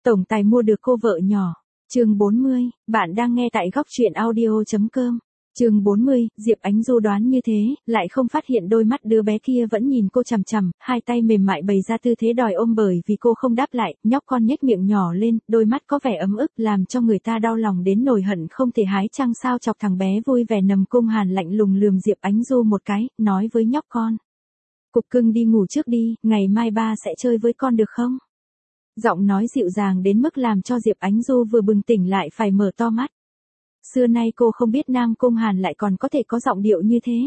Tổng tài mua được cô vợ nhỏ. Chương 40, bạn đang nghe tại góc truyện audio.com. Chương 40, Diệp Ánh Du đoán như thế, lại không phát hiện đôi mắt đứa bé kia vẫn nhìn cô chằm chằm, hai tay mềm mại bày ra tư thế đòi ôm bởi vì cô không đáp lại, nhóc con nhếch miệng nhỏ lên, đôi mắt có vẻ ấm ức làm cho người ta đau lòng đến nổi hận không thể hái trăng sao chọc thằng bé vui vẻ nằm cung Hàn lạnh lùng lườm Diệp Ánh Du một cái, nói với nhóc con. Cục cưng đi ngủ trước đi, ngày mai ba sẽ chơi với con được không? Giọng nói dịu dàng đến mức làm cho Diệp Ánh Du vừa bừng tỉnh lại phải mở to mắt. Xưa nay cô không biết Nam Cung Hàn lại còn có thể có giọng điệu như thế.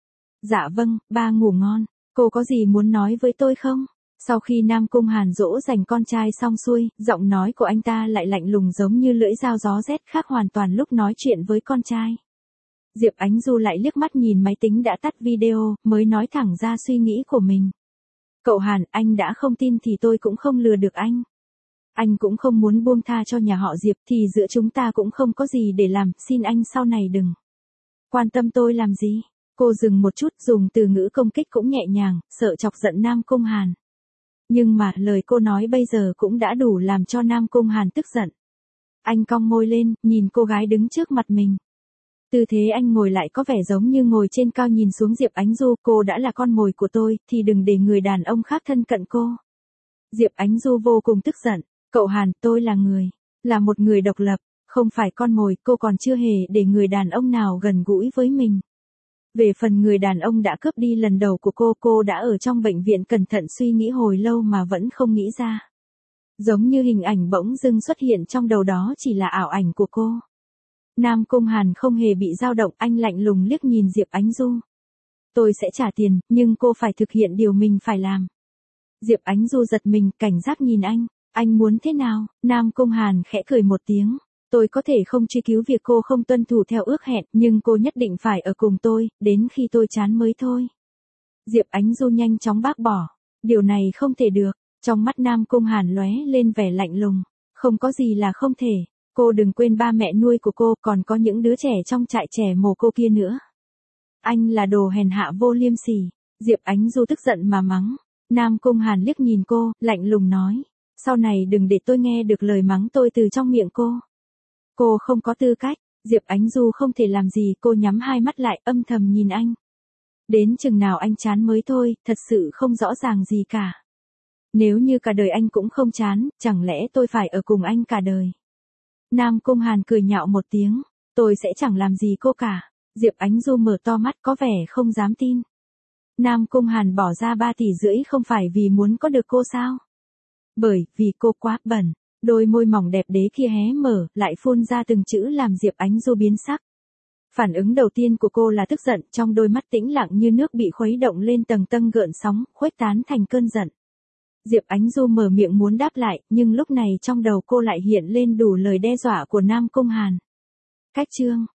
Dạ vâng, ba ngủ ngon, cô có gì muốn nói với tôi không? Sau khi Nam Cung Hàn dỗ dành con trai xong xuôi, giọng nói của anh ta lại lạnh lùng giống như lưỡi dao gió rét khác hoàn toàn lúc nói chuyện với con trai. Diệp Ánh Du lại liếc mắt nhìn máy tính đã tắt video, mới nói thẳng ra suy nghĩ của mình. Cậu Hàn, anh đã không tin thì tôi cũng không lừa được anh. Anh cũng không muốn buông tha cho nhà họ Diệp thì giữa chúng ta cũng không có gì để làm, xin anh sau này đừng quan tâm tôi làm gì. Cô dừng một chút dùng từ ngữ công kích cũng nhẹ nhàng, sợ chọc giận Nam Cung Hàn. Nhưng mà lời cô nói bây giờ cũng đã đủ làm cho Nam Cung Hàn tức giận. Anh cong môi lên, nhìn cô gái đứng trước mặt mình. Tư thế anh ngồi lại có vẻ giống như ngồi trên cao nhìn xuống Diệp Ánh Du, cô đã là con mồi của tôi, thì đừng để người đàn ông khác thân cận cô. Diệp Ánh Du vô cùng tức giận, cậu Hàn, tôi là một người độc lập, không phải con mồi, cô còn chưa hề để người đàn ông nào gần gũi với mình. Về phần người đàn ông đã cướp đi lần đầu của cô đã ở trong bệnh viện cẩn thận suy nghĩ hồi lâu mà vẫn không nghĩ ra. Giống như hình ảnh bỗng dưng xuất hiện trong đầu đó chỉ là ảo ảnh của cô. Nam Cung Hàn không hề bị dao động, anh lạnh lùng liếc nhìn Diệp Ánh Du. Tôi sẽ trả tiền, nhưng cô phải thực hiện điều mình phải làm. Diệp Ánh Du giật mình, cảnh giác nhìn anh muốn thế nào? Nam Cung Hàn khẽ cười một tiếng. Tôi có thể không truy cứu việc cô không tuân thủ theo ước hẹn, nhưng cô nhất định phải ở cùng tôi, đến khi tôi chán mới thôi. Diệp Ánh Du nhanh chóng bác bỏ. Điều này không thể được. Trong mắt Nam Cung Hàn lóe lên vẻ lạnh lùng. Không có gì là không thể. Cô đừng quên ba mẹ nuôi của cô, còn có những đứa trẻ trong trại trẻ mồ cô kia nữa. Anh là đồ hèn hạ vô liêm sỉ. Diệp Ánh Du tức giận mà mắng. Nam Cung Hàn liếc nhìn cô, lạnh lùng nói. Sau này đừng để tôi nghe được lời mắng tôi từ trong miệng cô. Cô không có tư cách. Diệp Ánh Du không thể làm gì, cô nhắm hai mắt lại âm thầm nhìn anh. Đến chừng nào anh chán mới thôi, thật sự không rõ ràng gì cả. Nếu như cả đời anh cũng không chán, chẳng lẽ tôi phải ở cùng anh cả đời? Nam Cung Hàn cười nhạo một tiếng, tôi sẽ chẳng làm gì cô cả. Diệp Ánh Du mở to mắt có vẻ không dám tin. Nam Cung Hàn bỏ ra 3,5 tỷ không phải vì muốn có được cô sao? Bởi vì cô quá bẩn. Đôi môi mỏng đẹp đế kia hé mở, lại phun ra từng chữ làm Diệp Ánh Du biến sắc. Phản ứng đầu tiên của cô là tức giận, trong đôi mắt tĩnh lặng như nước bị khuấy động lên tầng tầng gợn sóng, khuếch tán thành cơn giận. Diệp Ánh Du mở miệng muốn đáp lại, nhưng lúc này trong đầu cô lại hiện lên đủ lời đe dọa của Nam Cung Hàn. Cách chương